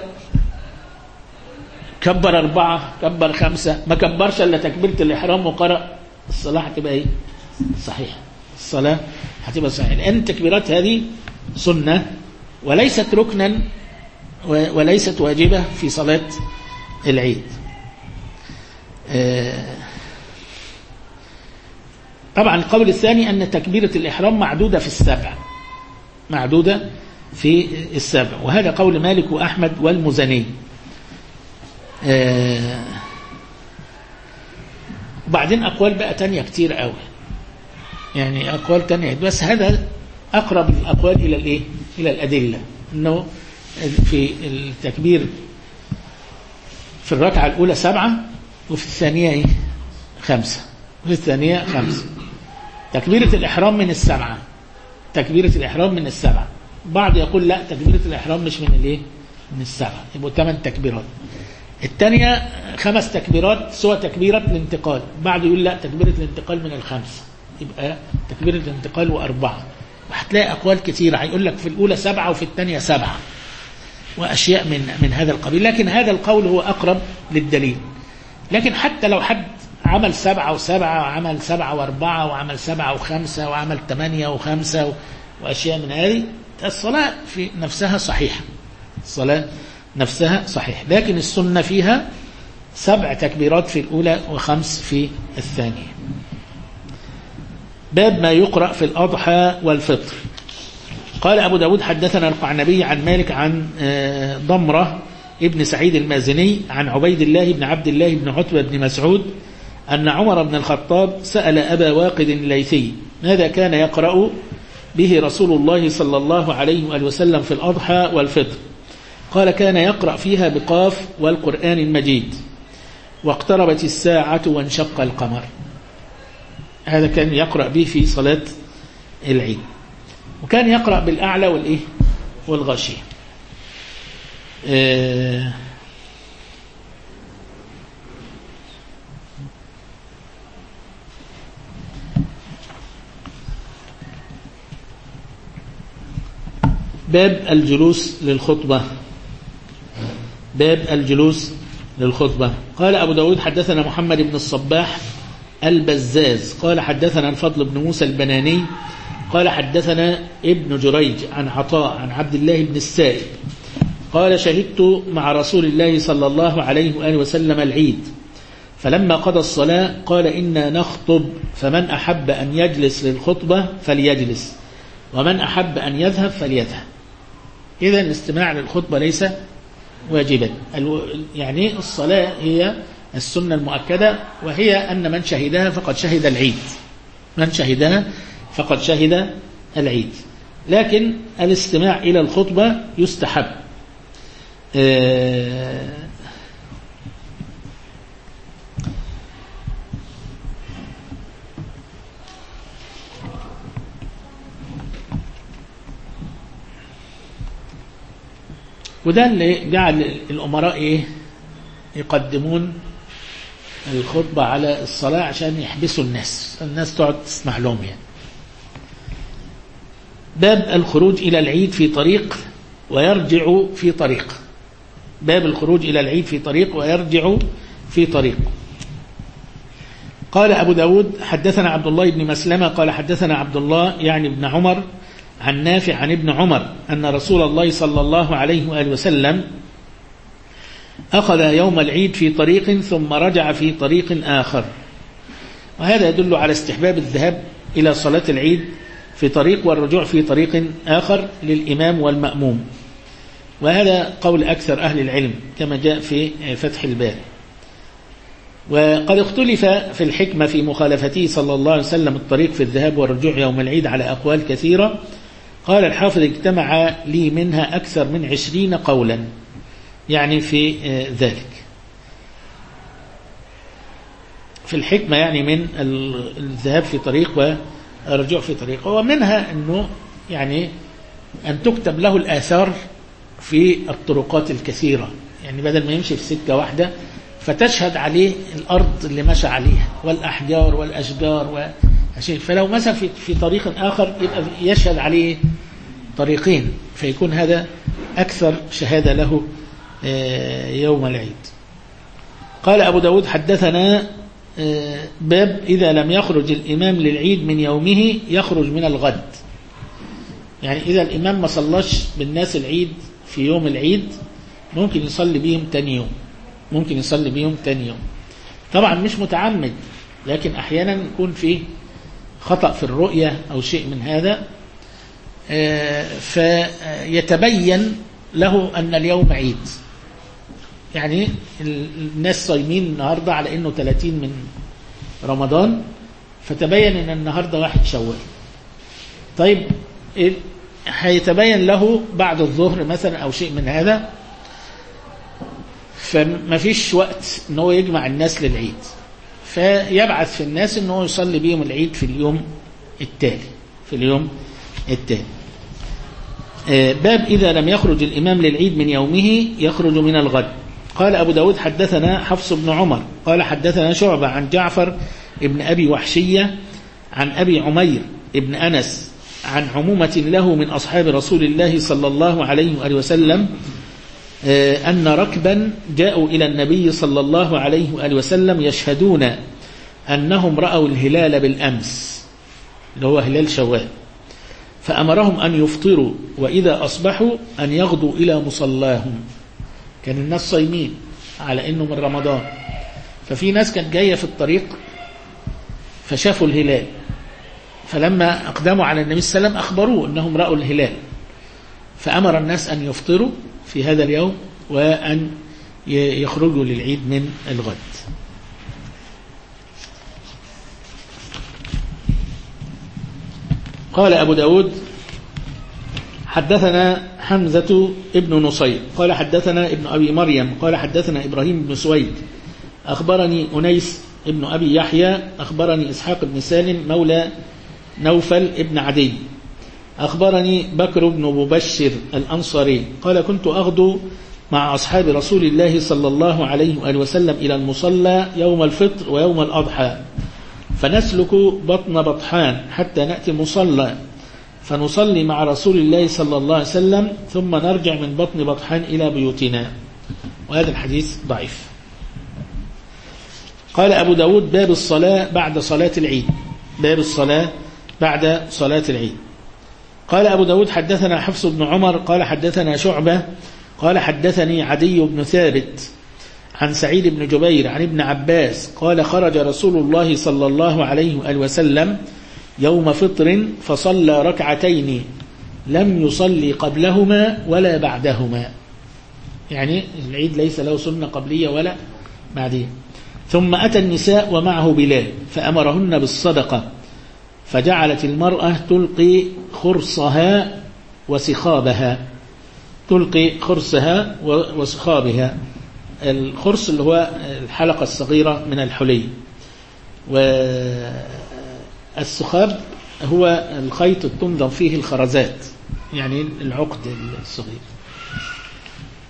كبر 4 كبر 5، ما كبرش إلا تكبيرة الإحرام وقرأ، الصلاة هتبقى صحيحة. الصلاة هتبقى صحيحة، لأن التكبيرات هذه سنة وليست ركنا وليست واجبة في صلاة العيد. طبعا القول الثاني أن تكبيرة الإحرام معدودة في السبع، معدودة في السبع، وهذا قول مالك وأحمد والمزني. وبعدين أقوال بقى تانية كتير قوي، يعني أقوال تانية، بس هذا أقرب الأقوال إلى الأدلة، أنه في التكبير في الركعة الأولى 7 وفي الثانية 5 وفي الثانية 5. تكبيرة الإحرام من 7، تكبيرة الإحرام من 7. بعض يقول لا، تكبيرة الإحرام مش من 7، يبقوا 8 تكبيرات. الثانية 5 تكبيرات سوى تكبيرة الانتقال. بعض يقول لا، تكبيرة الانتقال من 5، يبقى تكبيرة الانتقال 4. وهتلاقي أقوال كثيرة، هيقول لك في الأولى 7 وفي الثانية 7، وأشياء من هذا القبيل، لكن هذا القول هو أقرب للدليل. لكن حتى لو حد عمل 7 و7 وعمل 7 و4 وعمل 7 و5 وعمل 8 و5 وأشياء من هذه، الصلاة في نفسها صحيحة، الصلاة نفسها صحيح، لكن السنة فيها 7 تكبيرات في الأولى و5 في الثانية. باب ما يقرأ في الأضحى والفطر. قال أبو داود حدثنا القعنبي عن مالك عن ضمرة ابن سعيد المازني عن عبيد الله بن عبد الله بن عتبة بن مسعود أن عمر بن الخطاب سأل أبا واقد الليثي ماذا كان يقرأ به رسول الله صلى الله عليه وآله وسلم في الأضحى والفطر. قال كان يقرأ فيها بقاف والقرآن المجيد واقتربت الساعة وانشق القمر. هذا كان يقرأ به في صلاة العيد. وكان يقرأ بالأعلى والغاشية. باب الجلوس للخطبة. باب الجلوس للخطبة. قال أبو داود حدثنا محمد بن الصباح البزاز قال حدثنا الفضل بن موسى البناني قال حدثنا ابن جريج عن عطاء عن عبد الله بن السائب قال شهدت مع رسول الله صلى الله عليه وآله وسلم العيد فلما قضى الصلاة قال إنا نخطب فمن أحب أن يجلس للخطبة فليجلس ومن أحب أن يذهب فليذهب. إذا الاستماع للخطبة ليس واجبا، يعني الصلاة هي السنة المؤكدة، وهي أن من شهدها فقد شهد العيد، من شهدها فقد شهد العيد. لكن الاستماع إلى الخطبة يستحب. وده اللي جعل الأمراء يقدمون الخطبة على الصلاة عشان يحبسوا الناس تقعد تسمع لهم يعني. باب الخروج إلى العيد في طريق ويرجع في طريق. باب الخروج إلى العيد في طريق ويرجع في طريق. قال أبو داود حدثنا عبد الله بن مسلمة قال حدثنا عبد الله يعني ابن عمر عن نافع عن ابن عمر أن رسول الله صلى الله عليه وآله وسلم أخذ يوم العيد في طريق ثم رجع في طريق آخر. وهذا يدل على استحباب الذهاب إلى صلاة العيد في طريق والرجوع في طريق آخر للإمام والمأموم، وهذا قول أكثر أهل العلم كما جاء في فتح الباري. وقد اختلف في الحكمة في مخالفته صلى الله عليه وسلم الطريق في الذهاب والرجوع يوم العيد على أقوال كثيرة. قال الحافظ اجتمع لي منها أكثر من 20 قولا يعني في ذلك، في الحكمة يعني من الذهاب في طريق والرجوع في طريق. ومنها أنه يعني أن تكتب له الآثار في الطرقات الكثيرة، يعني بدل ما يمشي في سكة واحدة فتشهد عليه الأرض اللي مشى عليها والأحجار والأشجار وشيء، فلو مثلا في طريق آخر يبقى يشهد عليه طريقين، فيكون هذا أكثر شهادة له يوم العيد. قال أبو داود حدثنا باب إذا لم يخرج الإمام للعيد من يومه يخرج من الغد. يعني إذا الإمام ما صلاش بالناس العيد في يوم العيد ممكن يصلي بهم تاني يوم، ممكن يصلي بهم تاني يوم، طبعا مش متعمد، لكن أحيانا يكون فيه خطأ في الرؤية أو شيء من هذا، فيتبين له أن اليوم عيد. يعني الناس صايمين النهاردة على أنه 30 من رمضان، فتبين أن النهاردة 1 شوال. طيب هيتبين له بعد الظهر مثلا أو شيء من هذا، فما فيش وقت أنه يجمع الناس للعيد، فيبعث في الناس أنه يصلي بهم العيد في اليوم التالي، في اليوم التالي. باب إذا لم يخرج الإمام للعيد من يومه يخرج من الغد. قال أبو داود حدثنا حفص بن عمر قال حدثنا شعبة عن جعفر ابن أبي وحشية عن أبي عمير ابن أنس عن عمومة له من أصحاب رسول الله صلى الله عليه وآله وسلم أن ركبا جاءوا إلى النبي صلى الله عليه وآله وسلم يشهدون أنهم رأوا الهلال بالأمس، اللي هو هلال شوال، فأمرهم أن يفطروا وإذا أصبحوا أن يغدوا إلى مصلاهم. كان الناس صايمين على أنه من رمضان، ففي ناس كانت جاية في الطريق فشافوا الهلال، فلما أقدموا على النبي صلى الله عليه وسلم أخبروه أنهم رأوا الهلال، فأمر الناس أن يفطروا في هذا اليوم وأن يخرجوا للعيد من الغد. قال أبو داود حدثنا حمزة ابن نصير قال حدثنا ابن أبي مريم قال حدثنا إبراهيم بن سويد أخبرني أنيس ابن أبي يحيى أخبرني إسحاق بن سالم مولى نوفل ابن عدي أخبرني بكر بن مبشر الأنصاري قال كنت أغدو مع أصحاب رسول الله صلى الله عليه وآله وسلم إلى المصلى يوم الفطر ويوم الأضحى، فنسلك بطن بطحان حتى نأتي مصلى فنصلي مع رسول الله صلى الله عليه وسلم ثم نرجع من بطن بطحان إلى بيوتنا. وهذا الحديث ضعيف. قال أبو داود باب الصلاة بعد صلاة العيد. باب الصلاة بعد صلاة العيد. قال أبو داود حدثنا حفص بن عمر قال حدثنا شعبة قال حدثني عدي بن ثابت عن سعيد بن جبير عن ابن عباس قال خرج رسول الله صلى الله عليه وآله وسلم يوم فطر فصلى ركعتين لم يصلي قبلهما ولا بعدهما، يعني العيد ليس له سنة قبلية ولا بعديه. ثم أتى النساء ومعه بلال فأمرهن بالصدقة، فجعلت المرأة تلقي خرصها وسخابها، تلقي خرصها وسخابها. الخرص اللي هو الحلقة الصغيرة من الحلي، والسخاب هو الخيط تنظم فيه الخرزات، يعني العقد الصغير.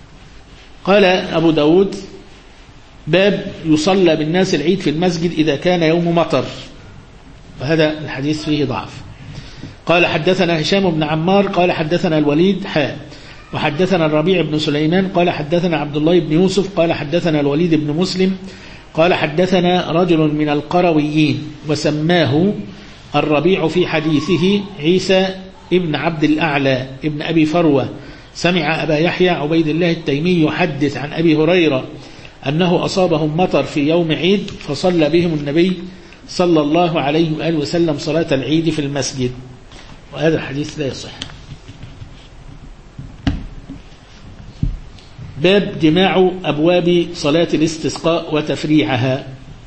قال أبو داود باب يصلى بالناس العيد في المسجد إذا كان يوم مطر، وهذا الحديث فيه ضعف. قال حدثنا هشام بن عمار قال حدثنا الوليد وحدثنا الربيع بن سليمان قال حدثنا عبد الله بن يوسف قال حدثنا الوليد بن مسلم قال حدثنا رجل من القرويين وسماه الربيع في حديثه عيسى ابن عبد الأعلى ابن أبي فروة، سمع أبا يحيى عبيد الله التيمي يحدث عن أبي هريرة أنه أصابهم مطر في يوم عيد فصلى بهم النبي صلى الله عليه وآله وسلم صلاة العيد في المسجد، وهذا الحديث لا يصح. باب جماع أبواب صلاة الاستسقاء وتفريعها.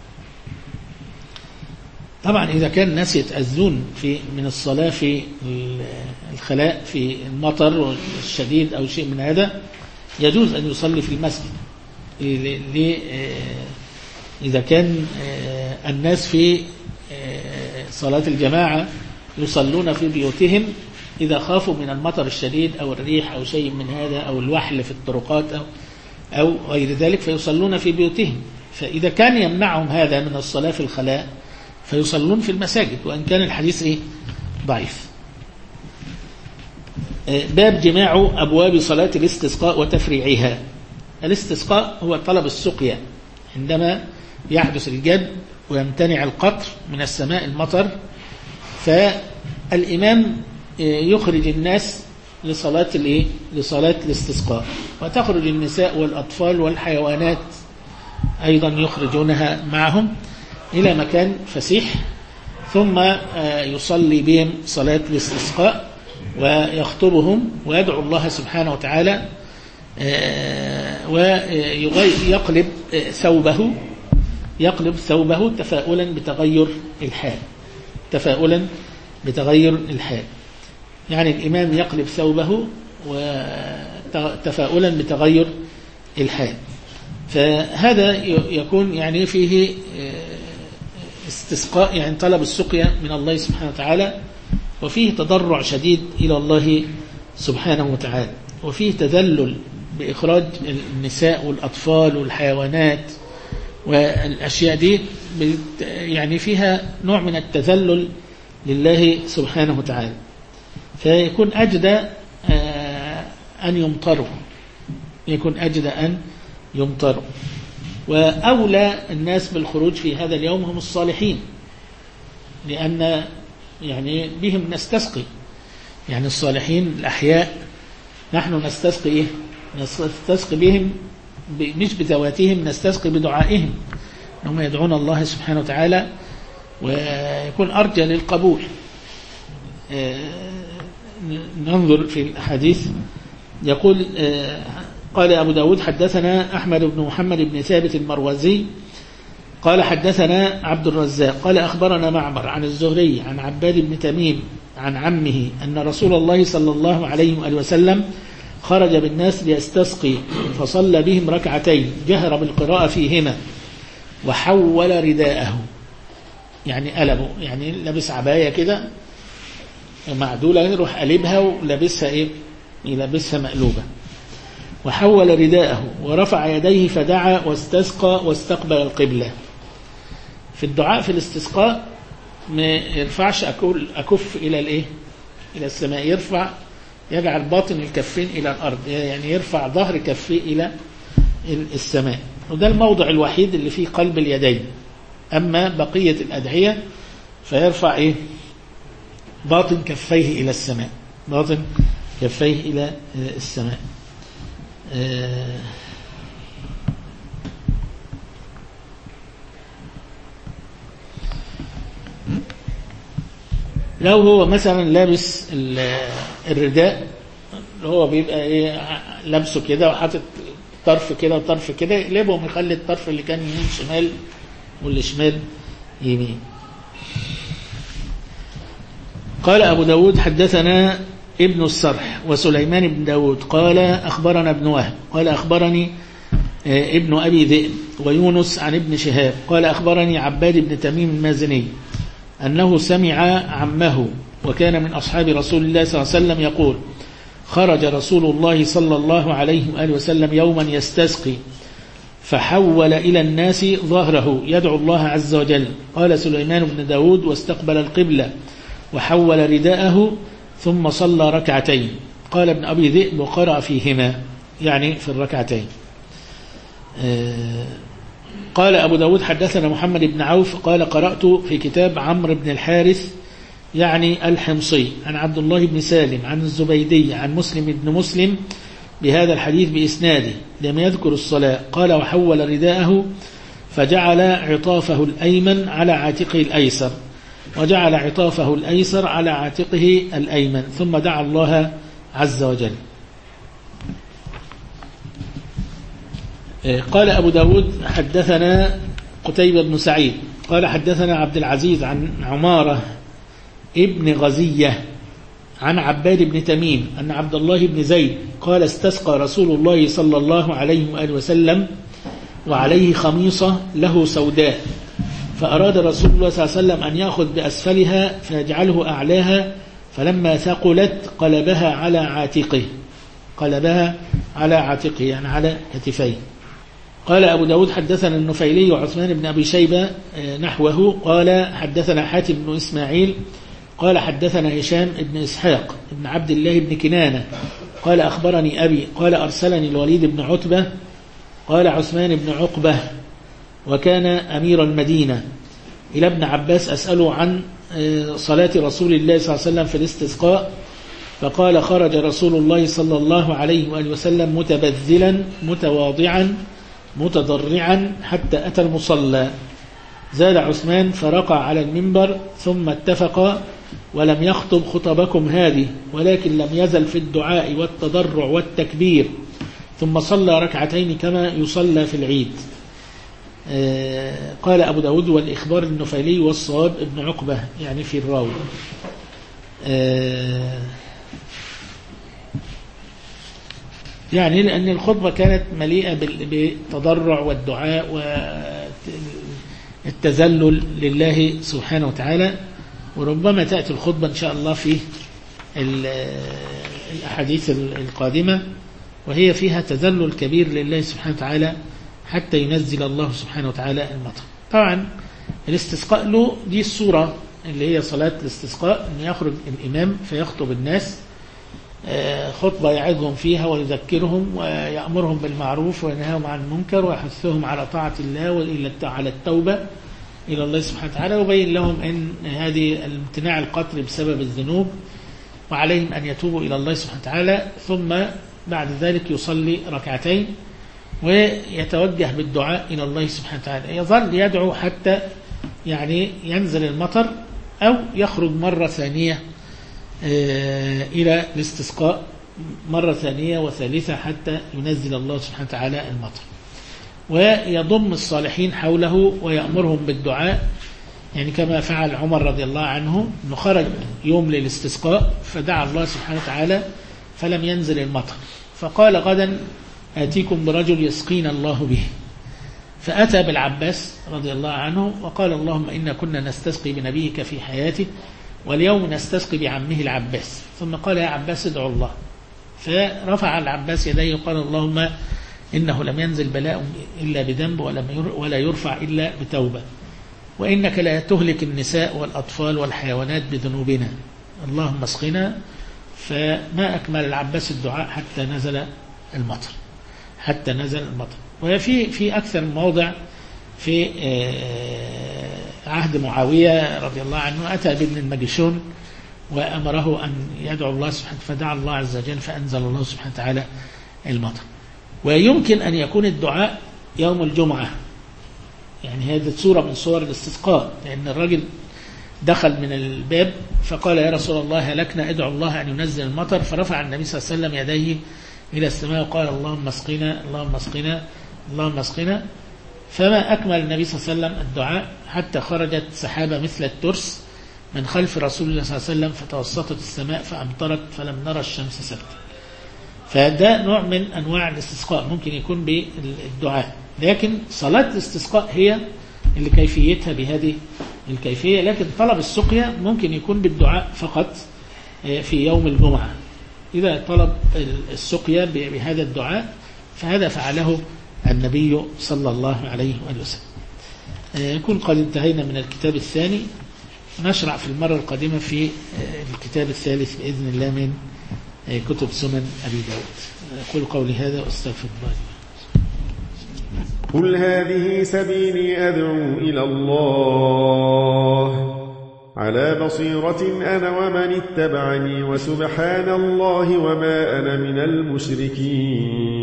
طبعا إذا كان الناس يتأذون من الصلاة في الخلاء في المطر الشديد أو شيء من هذا يجوز أن يصلي في المسجد، إذا كان الناس في صلاة الجماعة يصلون في بيوتهم إذا خافوا من المطر الشديد أو الريح أو شيء من هذا أو الوحل في الطرقات أو غير ذلك فيصلون في بيوتهم. فإذا كان يمنعهم هذا من الصلاة في الخلاء فيصلون في المساجد، وإن كان الحديث ضعيف. باب جماع أبواب صلاة الاستسقاء وتفريعها. الاستسقاء هو طلب السقيا عندما يحدث الجد ويمتنع القطر من السماء المطر، فالإمام يخرج الناس لصلاة الاستسقاء، وتخرج النساء والأطفال والحيوانات أيضا يخرجونها معهم إلى مكان فسيح، ثم يصلي بهم صلاة الاستسقاء ويخطبهم ويدعو الله سبحانه وتعالى، ويقلب ثوبه تفاؤلا بتغير الحال. يعني الإمام يقلب ثوبه وتفاؤلا بتغير الحال، فهذا يكون يعني فيه استسقاء، يعني طلب السقيا من الله سبحانه وتعالى، وفيه تضرع شديد إلى الله سبحانه وتعالى، وفيه تذلل بإخراج النساء والأطفال والحيوانات والأشياء دي، يعني فيها نوع من التذلل لله سبحانه وتعالى، فيكون أجدى أن يمطروا. وأولى الناس بالخروج في هذا اليوم هم الصالحين، لأن يعني بهم نستسقي، يعني الصالحين الأحياء نحن نستسقي بهم مش بذواتهم، نستسقي بدعائهم، هم يدعون الله سبحانه وتعالى ويكون أرجى للقبول. ننظر في الحديث. يقول قال أبو داود حدثنا أحمد بن محمد بن ثابت المروزي قال حدثنا عبد الرزاق قال أخبرنا معمر عن الزهري عن عباد بن تميم عن عمه أن رسول الله صلى الله عليه وآله وسلم خرج بالناس ليستسقي فصلى بهم ركعتين جهر بالقراءة فيهما وحول رداءه، يعني قلبه، يعني لبس عباية كده معدولة يروح قلبها ولبسها يلبسها مقلوبة، وحول رداءه ورفع يديه فدعا واستسقى واستقبل القبلة. في الدعاء في الاستسقاء ما يرفعش أكف إلى السماء، يجعل باطن الكفين إلى الأرض، يعني يرفع ظهر كفيه إلى السماء، وده الموضع الوحيد اللي فيه قلب اليدين. أما بقية الأدعية فيرفع باطن كفيه إلى السماء، لو هو مثلا لابس الرداء اللي هو بيبقى لابسه كده وحاطط طرف كده وطرف كده، يقلبهم يخلي الطرف اللي كان يمين شمال واللي شمال يمين. قال أبو داود حدثنا ابن السرح وسليمان بن داود قال أخبرنا ابن وهب قال أخبرني ابن أبي ذئب ويونس عن ابن شهاب قال أخبرني عباد بن تميم المازني أنه سمع عمه وكان من أصحاب رسول الله صلى الله عليه وسلم يقول خرج رسول الله صلى الله عليه وآله وسلم يوما يستسقي فحول إلى الناس ظهره يدعو الله عز وجل. قال سليمان بن داود واستقبل القبلة وحول رداءه ثم صلى ركعتين. قال ابن أبي ذئب وقرأ فيهما يعني في الركعتين. قال أبو داود حدثنا محمد بن عوف قال قرأت في كتاب عمرو بن الحارث يعني الحمصي عن عبد الله بن سالم عن الزبيدي عن مسلم بن مسلم بهذا الحديث بإسناده لم يذكر الصلاة. قال وحول رداءه فجعل عطافه الأيمن على عاتقه الأيسر وجعل عطافه الأيسر على عاتقه الأيمن ثم دعا الله عز وجل. قال أبو داود حدثنا قتيبة بن سعيد قال حدثنا عبد العزيز عن عمارة ابن غزية عن عباد بن تميم أن عبد الله بن زيد قال استسقى رسول الله صلى الله عليه وآله وسلم وعليه خميصة له سوداء فأراد رسول الله صلى الله عليه وسلم أن يأخذ بأسفلها فيجعله أعلاها فلما ثقلت قلبها على عاتقه يعني على كتفيه. قال أبو داود حدثنا النفيلي وعثمان بن أبي شيبة نحوه قال حدثنا حاتم بن إسماعيل قال حدثنا هشام بن إسحاق بن عبد الله بن كنانة قال أخبرني أبي قال أرسلني الوليد بن عتبة قال عثمان بن عقبة وكان أمير المدينة إلى ابن عباس أسأله عن صلاة رسول الله صلى الله عليه وسلم في الاستسقاء فقال خرج رسول الله صلى الله عليه وآله وسلم متبذلا متواضعا متضرعا حتى أتى المصلى. زاد عثمان فرقع على المنبر ثم اتفق ولم يخطب خطبكم هذه ولكن لم يزل في الدعاء والتضرع والتكبير ثم صلى ركعتين كما يصلى في العيد. قال أبو داود والإخبار النفيلي والصواب ابن عقبة يعني في الراوي. يعني لأن الخطبة كانت مليئة بالتضرع والدعاء والتذلل لله سبحانه وتعالى وربما تأتي الخطبة إن شاء الله في الأحاديث القادمة وهي فيها تذلل كبير لله سبحانه وتعالى حتى ينزل الله سبحانه وتعالى المطر. طبعا الاستسقاء له دي الصورة اللي هي صلاة الاستسقاء أن يخرج الإمام فيخطب الناس خطبة يعظهم فيها ويذكرهم ويأمرهم بالمعروف وينهاهم عن المنكر ويحثهم على طاعة الله وعلى التوبة إلى الله سبحانه وتعالى وبين لهم أن هذه امتناع القتل بسبب الذنوب وعليهم أن يتوبوا إلى الله سبحانه وتعالى ثم بعد ذلك يصلي ركعتين ويتوجه بالدعاء إلى الله سبحانه وتعالى يظل يدعو حتى يعني ينزل المطر أو يخرج مرة ثانية إلى الاستسقاء مرة ثانية وثالثة حتى ينزل الله سبحانه وتعالى المطر ويضم الصالحين حوله ويأمرهم بالدعاء يعني كما فعل عمر رضي الله عنه أنه خرج يوم للاستسقاء فدعا الله سبحانه وتعالى فلم ينزل المطر فقال غدا آتيكم برجل يسقينا الله به فأتى بالعباس رضي الله عنه وقال اللهم إنا كنا نستسقي بنبيك في حياته واليوم نستسقي بعمه العباس ثم قال يا عباس ادعو الله فرفع العباس يديه وقال اللهم إنه لم ينزل بلاء إلا بذنب ولا يرفع إلا بتوبة وإنك لا تهلك النساء والأطفال والحيوانات بذنوبنا اللهم اسقنا فما أكمل العباس الدعاء حتى نزل المطر وفي أكثر من موضع في عهد معاوية رضي الله عنه أتى بابن المجشون وأمره أن يدعو الله سبحانه فدعا الله عز وجل فأنزل الله سبحانه وتعالى المطر ويمكن أن يكون الدعاء يوم الجمعة يعني هذه صورة من صور الاستسقاء لأن الرجل دخل من الباب فقال يا رسول الله هلكنا ادعو الله أن ينزل المطر فرفع النبي صلى الله عليه وسلم يديه إلى السماء وقال اللهم اسقنا اللهم اسقنا اللهم اسقنا فما أكمل النبي صلى الله عليه وسلم الدعاء حتى خرجت سحابة مثل الترس من خلف رسول الله صلى الله عليه وسلم فتوسطت السماء فأمطرت فلم نرى الشمس سبتا فده نوع من أنواع الاستسقاء ممكن يكون بالدعاء لكن صلاة الاستسقاء هي اللي كيفيتها بهذه الكيفية لكن طلب السقيا ممكن يكون بالدعاء فقط في يوم الجمعة إذا طلب السقيا بهذا الدعاء فهذا فعله النبي صلى الله عليه وآله وسلم. يكون قد انتهينا من الكتاب الثاني، نشرع في المرة القادمة في الكتاب الثالث بإذن الله من كتب سنن أبي داود. أقول قولي هذا وأستغفر الله. قل هذه سبيلي أدعو إلى الله على بصيرة أنا ومن اتبعني وسبحان الله وما أنا من المشركين.